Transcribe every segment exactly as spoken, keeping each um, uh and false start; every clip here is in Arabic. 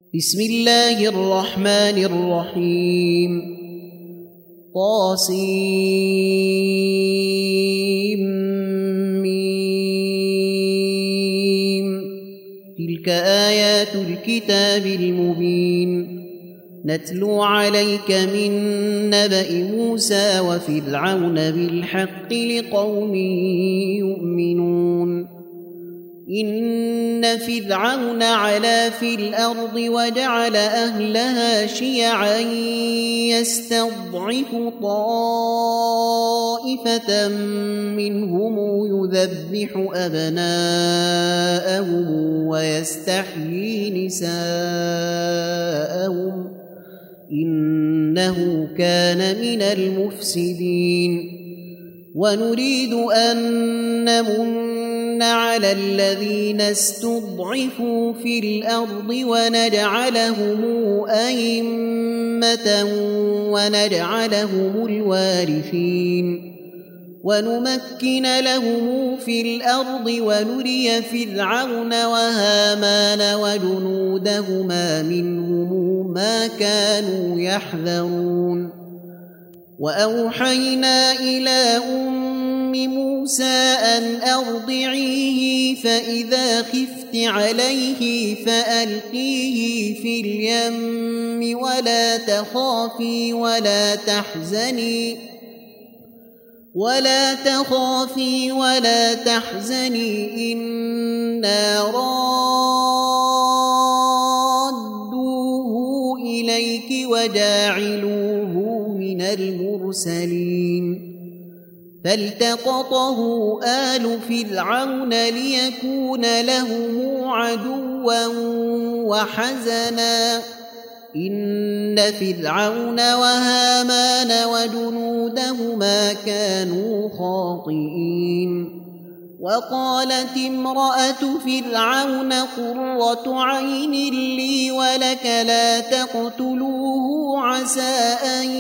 بسم الله الرحمن الرحيم طاسيم ميم تلك آيات الكتاب المبين نتلو عليك من نبأ موسى وفرعون بالحق لقوم يؤمنون إن فرعون علا في الأرض وجعل أهلها شيعا يستضعف طائفة منهم يذبح أبناءهم ويستحيي نساءهم إنه كان من المفسدين ونريد أن نمن على الذين استضعفوا في الأرض ونجعلهم أئمة ونجعلهم الوارثين ونمكن لهم في الأرض ونري فرعون وهامان وجنودهما منهم ما كانوا يحذرون وأوحينا إلى أم موسى أن أرضعيه فإذا خفت عليه فألقيه في اليم ولا تخافي ولا تحزني ولا تخافي ولا تحزني إنا رادوه إليك وجاعلوه من المرسلين فالتقطه آل فرعون ليكون لهم عدوا وحزنا إن فرعون وهامان وجنودهما كانوا خاطئين وقالت امرأة فرعون قرة عين لي ولك لا تقتلوه عسى أن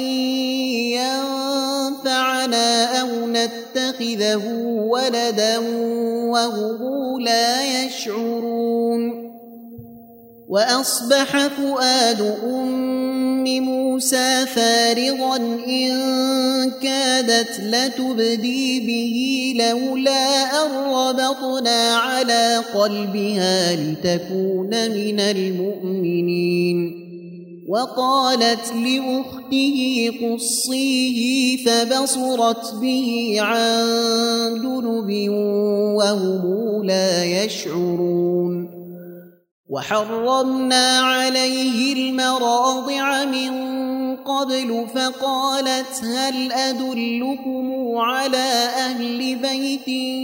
ينفعنا أو نتخذه ولدا وهم لا يشعرون وأصبح فؤاد أم موسى فارغا إن كادت لتبدي به لولا أن ربطنا على قلبها لتكون من المؤمنين وقالت لأخته قصيه فبصرت به عن جنب وهم لا يشعرون وحرمنا عليه المراضع من قبل فقالت هل أدلكم على أهل بيت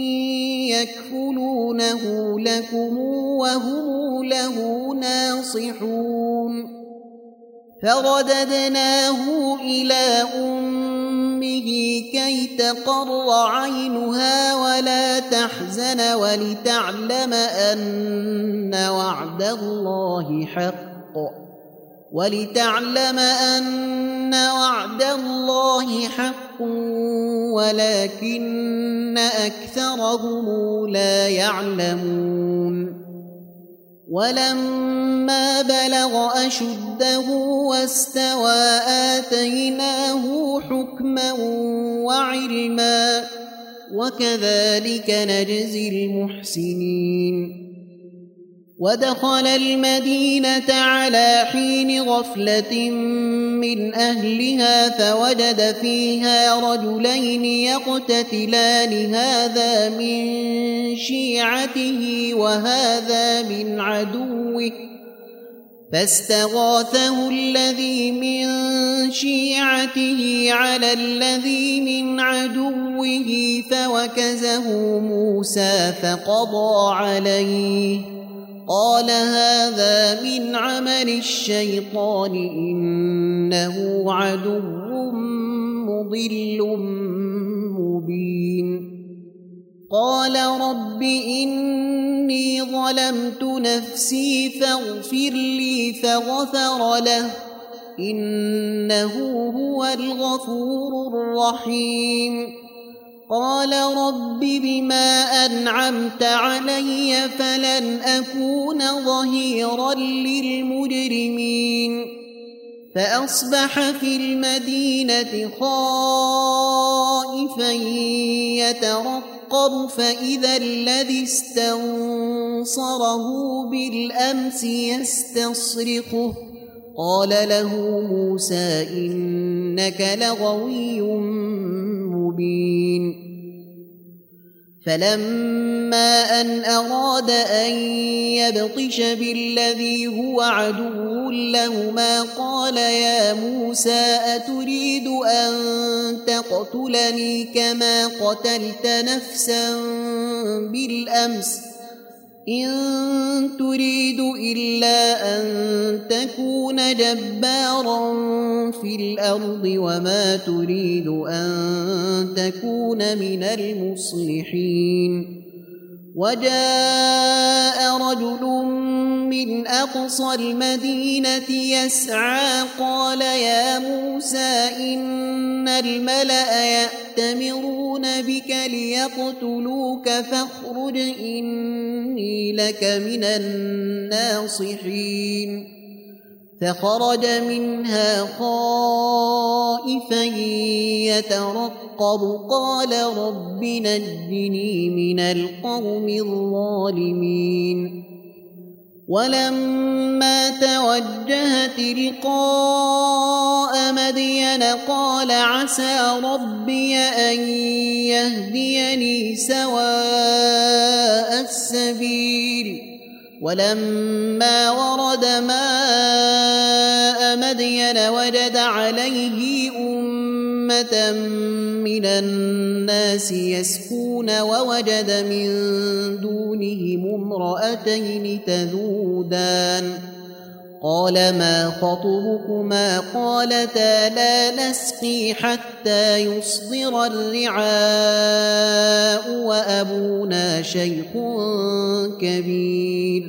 يكفلونه لكم وهم له ناصحون فرددناه إلى أمه كي تقر عينها ولا تحزن ولتعلم أن وعد الله حق ولتعلم أن وعد الله حق ولكن أكثرهم لا يعلمون ولما بلغ أشده واستوى آتيناه حكما وعلما وكذلك نجزي المحسنين ودخل المدينة على حين غفلة من أهلها فوجد فيها رجلين يقتتلان هذا من شيعته وهذا من عدوه فاستغاثه الذي من شيعته على الذي من عدوه فوكزه موسى فقضى عليه قال هذا من عمل الشيطان إنه عدو مضل مبين قال رب إني ظلمت نفسي فاغفر لي فغفر له إنه هو الغفور الرحيم قال رب بما أنعمت علي فلن أكون ظهيرا للمجرمين فأصبح في المدينة خائفا يترقب فإذا الذي استنصره بالأمس يستصرخه قال له موسى إنك لغوي مبين فلما أن أراد أن يبطش بالذي هو عدو لهما قال يا موسى أتريد أن تقتلني كما قتلت نفسا بالأمس إن تريد إلا أن تكون جبارا في الأرض وما تريد أن تكون من المصلحين وجاء رجل من أقصى المدينة يسعى قال يا موسى إن الملأ يأتمرون بك ليقتلوك فاخرج إني لك من الناصحين فخرج منها خائفا يترقب قال رب نجني من القوم الظالمين ولما توجه تلقاء مدين قال عسى ربي أن يهديني سواء السبيل ولما ورد ماء مدين وجد عليه أمة من الناس يسقون ووجد من دونهم امرأتين تذودان قال ما خطبكما قالتا لا نسقي حتى يصدر الرعاء وأبونا شيخ كبير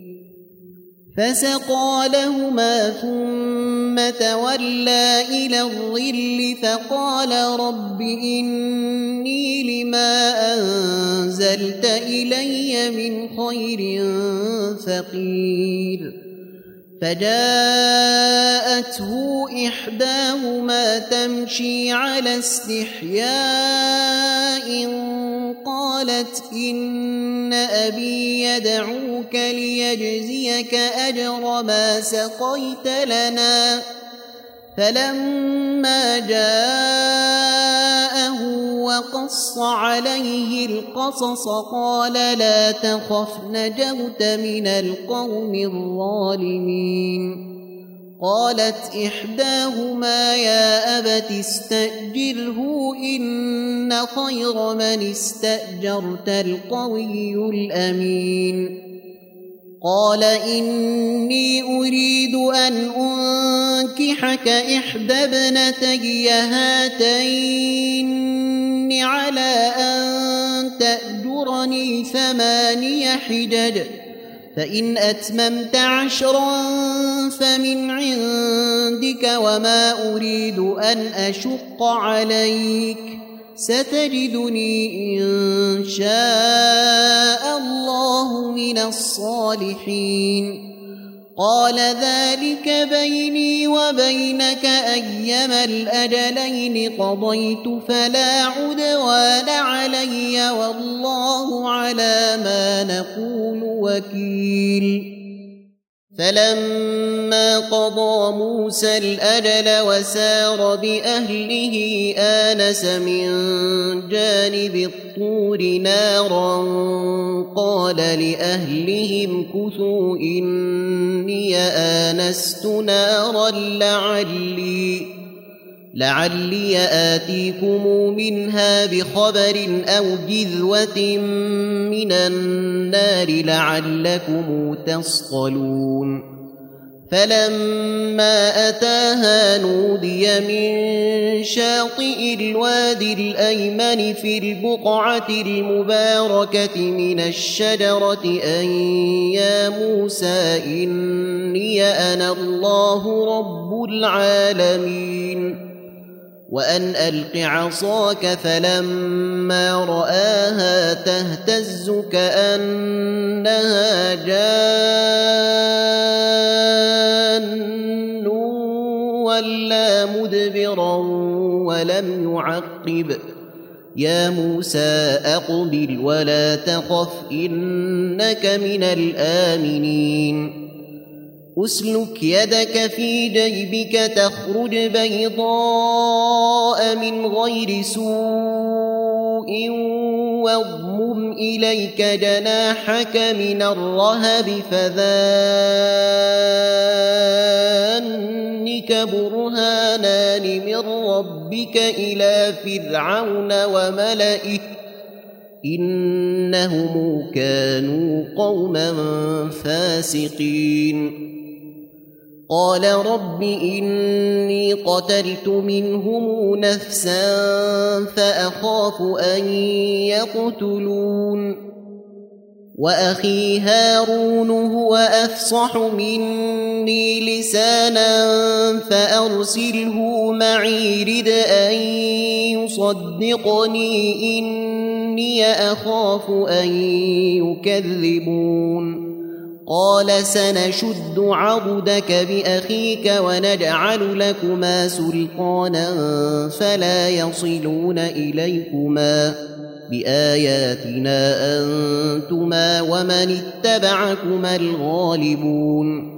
فسقى لهما ثم تولى إلى الظل فقال رب إني لما أنزلت إلي من خير فقير فجاءته إحداهما تمشي على استحياء قالت إن أبي يدعوك ليجزيك أجر ما سقيت لنا فلما جاءه وقص عليه القصص قال لا تخف نجوت من القوم الظالمين قالت إحداهما يا أبت استأجره إن خير من استأجرت القوي الأمين قال إني أريد أن أنكحك إحدى ابنتي هاتين على أن تأجرني ثماني حجج فإن أتممت عشرا فمن عندك وما أريد أن أشق عليك ستجدني إن شاء الله من الصالحين قال ذلك بيني وبينك أيما الأجلين قضيت فلا عدوان علي والله على ما نقول وكيل فلما قضى موسى الأجل وسار بأهله آنس من جانب الطور نارا قال لأهلهم كثوا إني آنست نارا لعلي لعلي آتيكم منها بخبر أو جذوة من النار لعلكم تصطلون فلما أتاها نودي من شاطئ الوادي الأيمن في البقعة المباركة من الشجرة أن يا موسى إني أنا الله رب العالمين وأن ألق عصاك فلما رآها تهتز كأنها جان ولا مدبرا ولم يعقب يا موسى أقبل ولا تخف إنك من الآمنين أسلك يدك في جيبك تخرج بيضاء من غير سوء واضمم إليك جناحك من الرهب فذانك برهانان من ربك إلى فرعون وملئه إنهم كانوا قوما فاسقين قال رب إني قتلت منهم نفسا فأخاف أن يقتلون وأخي هارون هو أفصح مني لسانا فأرسله معي رد أن يصدقني إني أخاف أن يكذبون قال سنشد عضدك بأخيك ونجعل لكما سلطانا فلا يصلون إليكما بآياتنا أنتما ومن اتبعكما الغالبون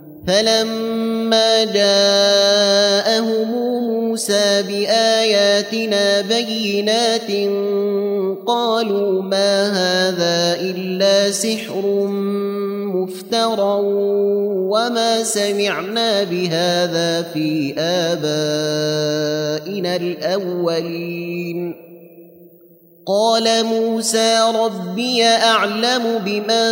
فلما جاءهم موسى بآياتنا بينات قالوا ما هذا إلا سحر مفترى وما سمعنا بهذا في آبائنا الأولين قال موسى ربي أعلم بمن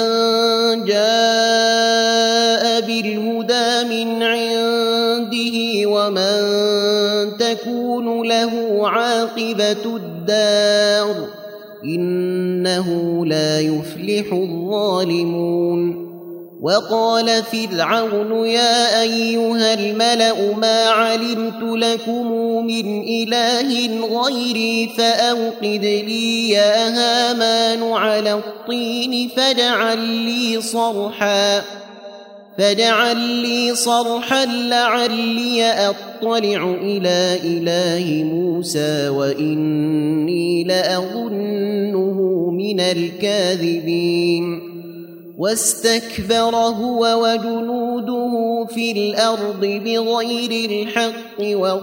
جاء بالهدى من عنده ومن تكون له عاقبة الدار إنه لا يفلح الظالمون وقال فرعون يا أيها الملأ ما علمت لكم من إله غيري فأوقد لي يا هامان على الطين فاجعل لي صرحا فاجعل لي صرحا لعلي أطلع إلى إله موسى وإني لأظنه من الكاذبين واستكبر هو وجنوده في الأرض بغير الحق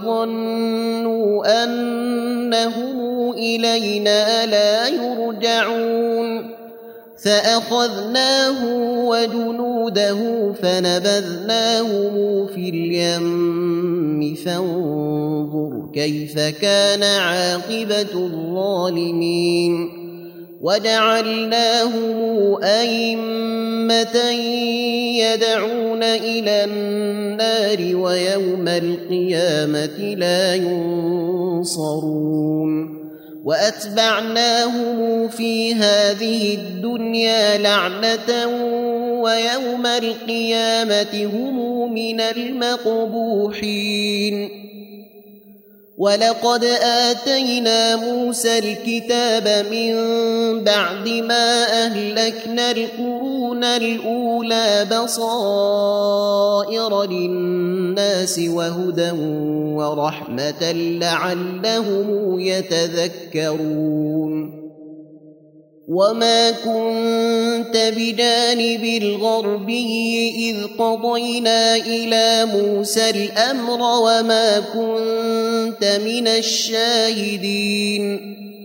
وظنوا أنهم إلينا لا يرجعون فأخذناه وجنوده فنبذناهم في اليم فانظر كيف كان عاقبة الظالمين وجعلناهم أئمة يدعون إلى النار ويوم القيامة لا ينصرون وأتبعناهم في هذه الدنيا لعنة ويوم القيامة هم من المقبوحين ولقد آتينا موسى الكتاب من بعد ما أهلكنا القرون الأولى بصائر للناس وهدى ورحمة لعلهم يتذكرون وما كنت بجانب الغربي إذ قضينا إلى موسى الأمر وما كنت من الشاهدين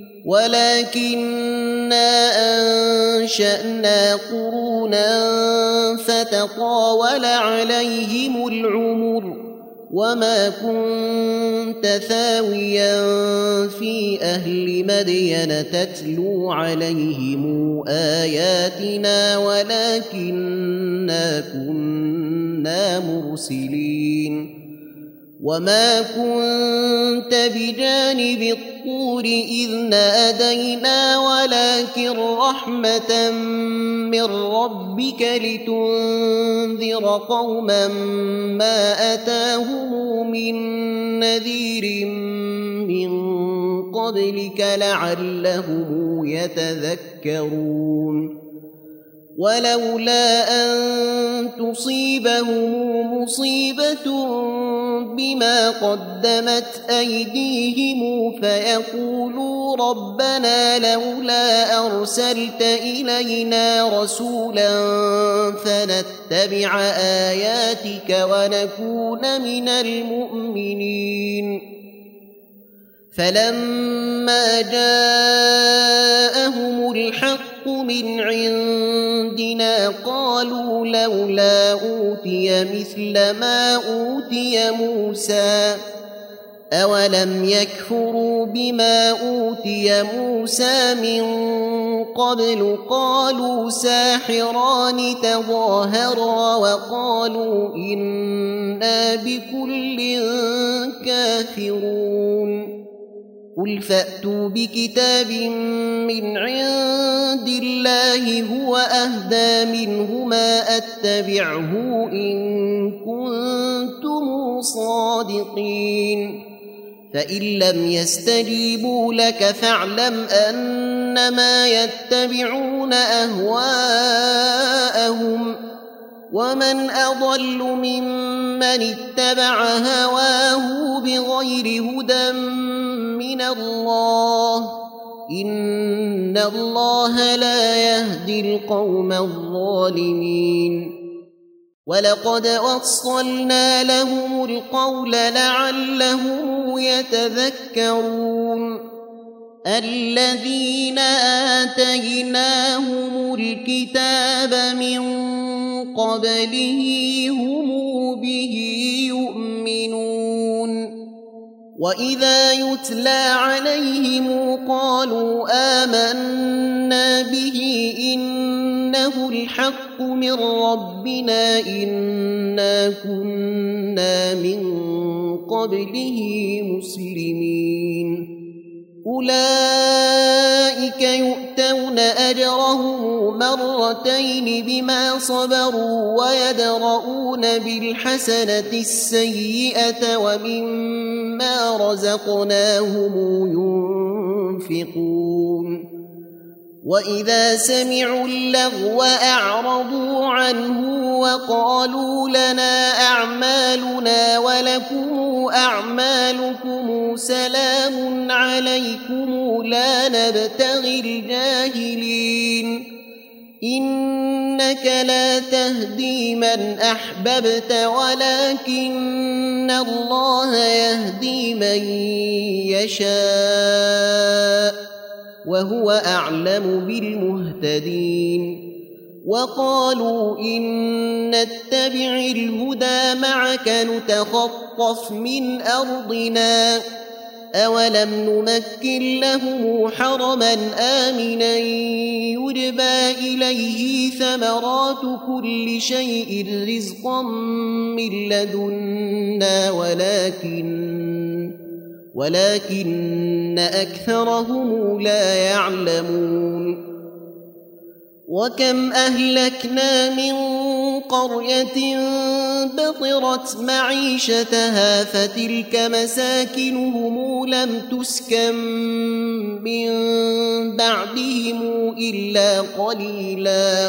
ولكننا أنشأنا قرونا فتطاول عليهم العمر وما كنت ثاويا في أهل مدين تتلو عليهم آياتنا ولكننا كنا مرسلين وما كنت بجانب الطور إذ نادينا ولكن رحمة من ربك لتنذر قوما ما أتاهم من نذير قبلك لعلهم يتذكرون ولولا أن تصيبهم مصيبة بما قدمت أيديهم فيقولوا ربنا لولا أرسلت إلينا رسولا فنتبع آياتك ونكون من المؤمنين فلما جاءهم الحق من عندنا قالوا لولا أوتي مثل ما أوتي موسى أولم يكفروا بما أوتي موسى من قبل قالوا ساحران تظاهرا وقالوا إنا بكل كافرون قل فأتوا بكتاب من عند الله هو أهدى منهما أتبعه إن كنتم صادقين فإن لم يستجيبوا لك فاعلم أنما يتبعون أهواءهم ومن أضل ممن اتبع هواه بغير هدى من الله إن الله لا يهدي القوم الظالمين ولقد وصلنا لهم القول لعلهم يتذكرون الذين آتيناهم الكتاب من قبله هم به يؤمنون وإذا يتلى عليهم قالوا آمنا به إنه الحق من ربنا إنا كنا من قبله مسلمين أولئك يؤتون أجرهم مرتين بما صبروا ويدرؤون بالحسنة السيئة ومما رزقناهم ينفقون وإذا سمعوا اللغو أعرضوا عنه وقالوا لنا أعمالنا ولكم أعمالكم سلام عليكم لا نبتغي الجاهلين إنك لا تهدي من أحببت ولكن الله يهدي من يشاء وهو أعلم بالمهتدين وقالوا إن نتبع الهدى معك نتخطف من أرضنا أولم نمكن لهم حرما آمنا يجبى إليه ثمرات كل شيء رزقا من لدنا ولكن ولكن أكثرهم لا يعلمون وكم أهلكنا من قرية بطرت معيشتها فتلك مساكنهم لم تسكن من بعدهم إلا قليلا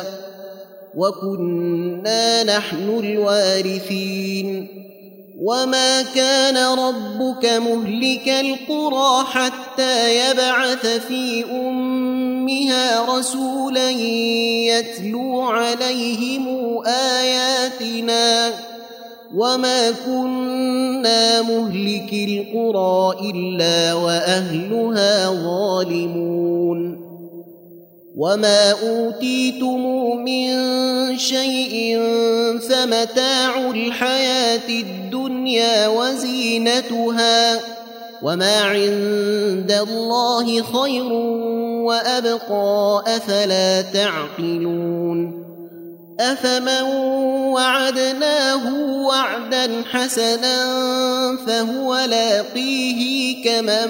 وكنا نحن الوارثين وما كان ربك مهلك القرى حتى يبعث في أمها رسولا يتلو عليهم آياتنا وما كنا مهلك القرى إلا وأهلها ظالمون وما أوتيتم من شيء فمتاع الحياة الدنيا وزينتها وما عند الله خير وأبقى أفلا تعقلون أفمن وعدناه وعدا حسنا فهو لاقيه كمن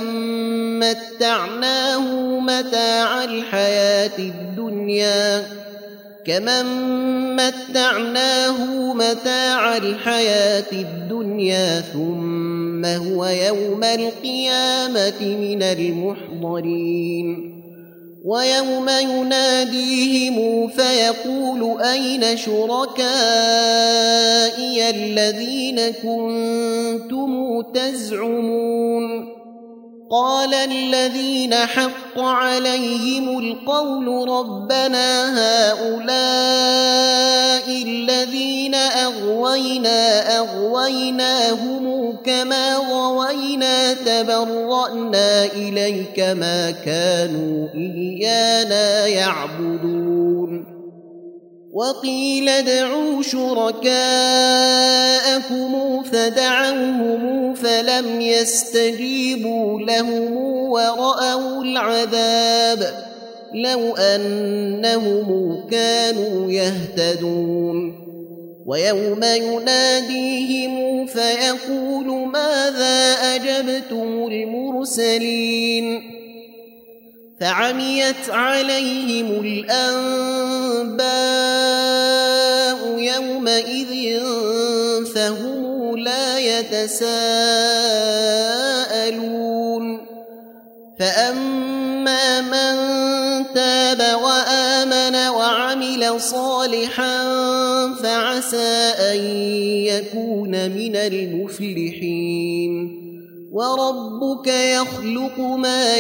متعناه متاع الحياة الدنيا كمن متعناه متاع الحياة الدنيا ثم هو يوم القيامة من المحضرين ويوم يناديهم فيقول أين شركائي الذين كنتم تزعمون قال الذين حق عليهم القول ربنا هؤلاء الذين أغوينا أغويناهم كما غوينا تبرأنا إليك ما كانوا إيانا يعبدون وقيل ادعوا شركاءكم فدعوهم فلم يستجيبوا لهم ورأوا العذاب لو أنهم كانوا يهتدون ويوم يناديهم فيقول ماذا أجبتم المرسلين فعميت عليهم الأنباء يومئذ فهم لا يتساءلون فأما من تاب وآمن وعمل صالحا فعسى أن يكون من المفلحين وربك يخلق ما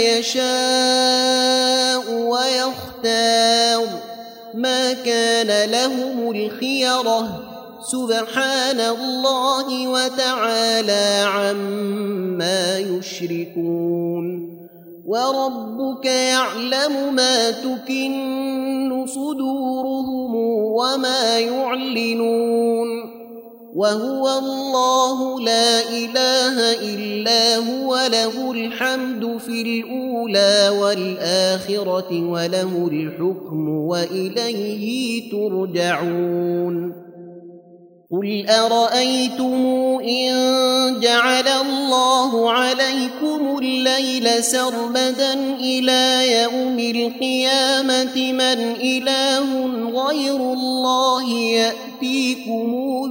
يشاء ويختار ما كان لهم الخيرة سبحان الله وتعالى عما يشركون وربك يعلم ما تكن صدورهم وما يعلنون وهو الله لا إله إلا هو له الحمد في الأولى والآخرة وله الحكم وإليه ترجعون قل أرأيتم إن جعل الله عليكم الليل سرمدا إلى يوم القيامة من إله غير الله يأتيكم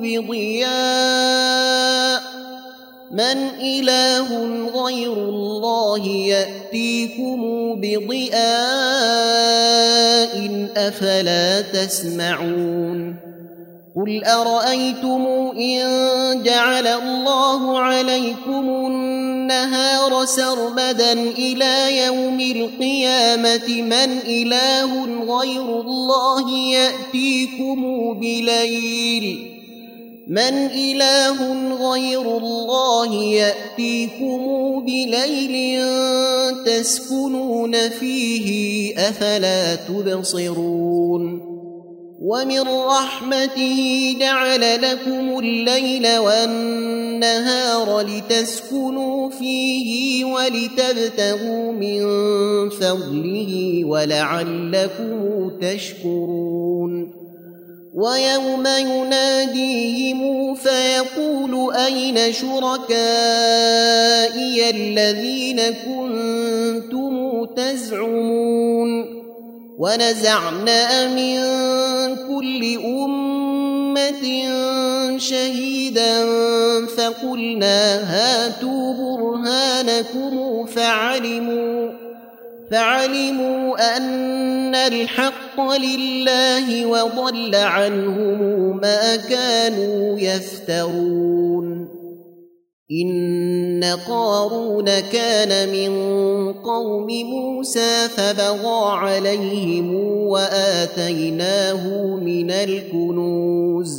بضياء من إله غير الله يأتيكم بضياء أفلا تسمعون قل أرأيتم إن جعل الله عليكم النهار سرمدا إلى يوم القيامة من إله غير الله يأتيكم بليل من إله غير الله يأتيكم بليل تسكنون فيه أفلا تبصرون ومن رحمته جعل لكم الليل والنهار لتسكنوا فيه ولتبتغوا من فضله ولعلكم تشكرون ويوم يناديهم فيقول أين شركائي الذين كنتم تزعمون ونزعنا من كل أمة شهيدا فقلنا هاتوا برهانكم فعلموا فعلموا أن الحق لله وضل عنهم ما كانوا يفترون إن قارون كان من قوم موسى فبغى عليهم وآتيناه من الكنوز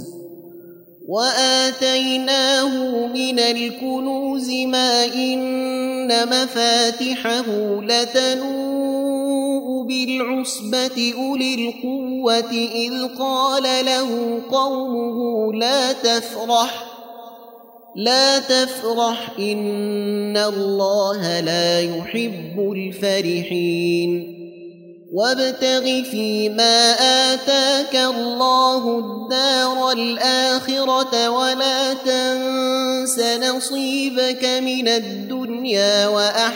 وآتيناه من الكنوز ما إن مفاتحه لتنوء بالعصبة أولي القوة إذ قال له قومه لا تفرح لا تفرح إن الله لا يحب الفرحين وابتغ فيما آتاك الله الدار الآخرة ولا تنس نصيبك من الدنيا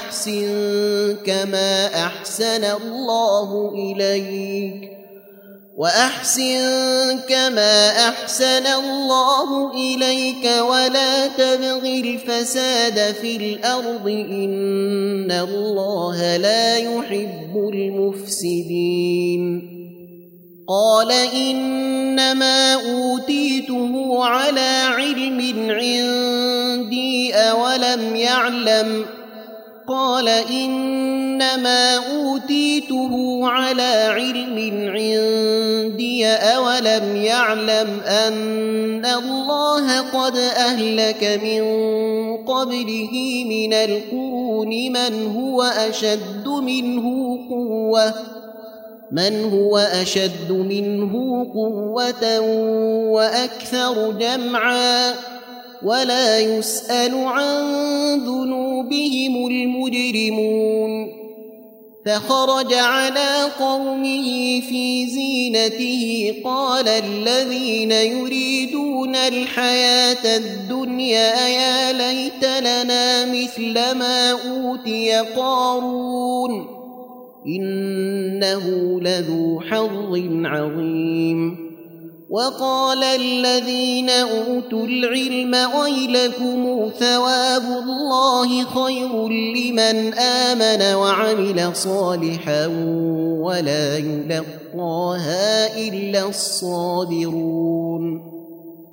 وأحسن كما أحسن الله إليك وأحسن كما أحسن الله إليك ولا تبغ الفساد في الأرض إن الله لا يحب المفسدين قال إنما أوتيته على علم عندي أولم يعلم قال إنما أوتيته على علم عندي أولم يعلم أن الله قد أهلك من قبله من القرون من هو أشد منه قوة من هو أشد منه قوة وأكثر جمعا ولا يسأل عن ذنوبهم المجرمون فخرج على قومه في زينته قال الذين يريدون الحياة الدنيا يا ليت لنا مثل ما أوتي قارون إنه لذو حظ عظيم وقال الذين أوتوا العلم ويلكم ثواب الله خير لمن آمن وعمل صالحا ولا يلقاها إلا الصابرون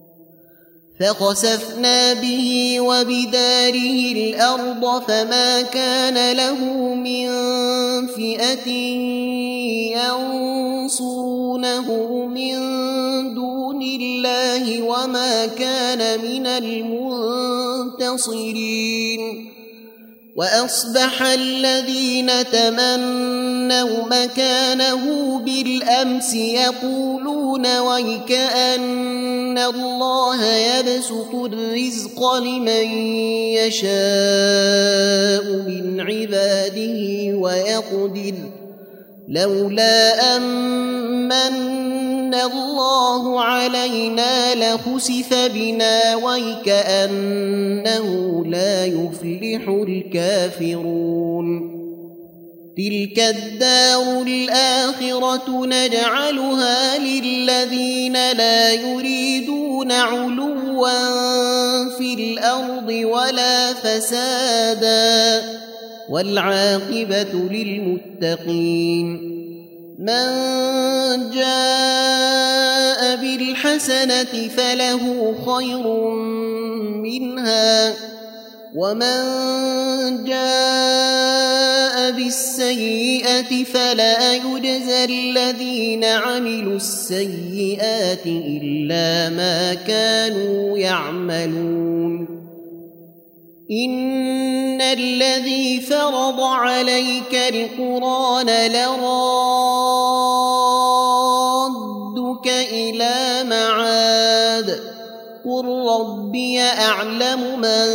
فخسفنا به وبداره الأرض فما كان له من فئة ينصرونه من دون الله وما كان من المنتصرين وأصبح الذين تمنوا مكانه بالأمس يقولون ويكأن الله يبسط الرزق لمن يشاء من عباده ويقدر لولا أمن الله علينا لخسف بنا ويكأنه لا يفلح الكافرون تلك الدار الآخرة نجعلها للذين لا يريدون علوا في الأرض ولا فسادا والعاقبة للمتقين من جاء بالحسنة فله خير منها ومن جاء بالسيئة فلا يجزى الذين عملوا السيئات إلا ما كانوا يعملون إن الذي فرض عليك القرآن لرادك إلى معاد قل ربي أعلم من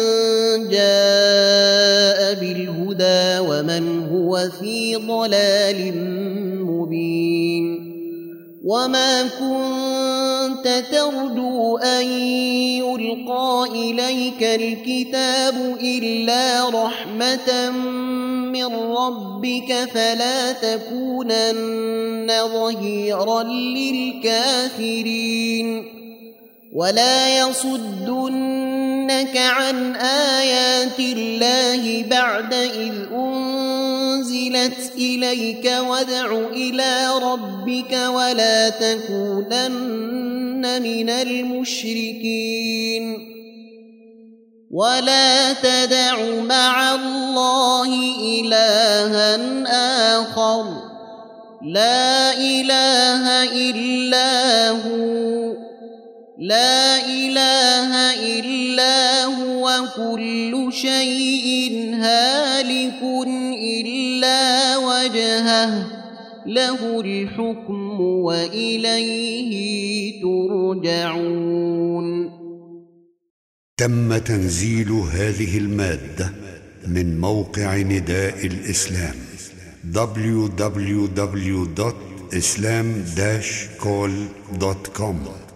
جاء بالهدى ومن هو في ضلال مبين وما كنت ترجو أن يلقى إليك الكتاب إلا رحمة من ربك فلا تكونن ظهيرا للكافرين ولا يصدنك عن آيات الله بعد إذ أنزلت إليك وادع إلى ربك ولا تكونن من المشركين ولا تدع مع الله إلها آخر لا إله إلا هو لا إله إلا هو كل شيء هالك إلا وجهه له الحكم وإليه ترجعون. تم تنزيل هذه المادة من موقع نداء الإسلام دبليو دبليو دبليو دوت إسلام داش كول دوت كوم.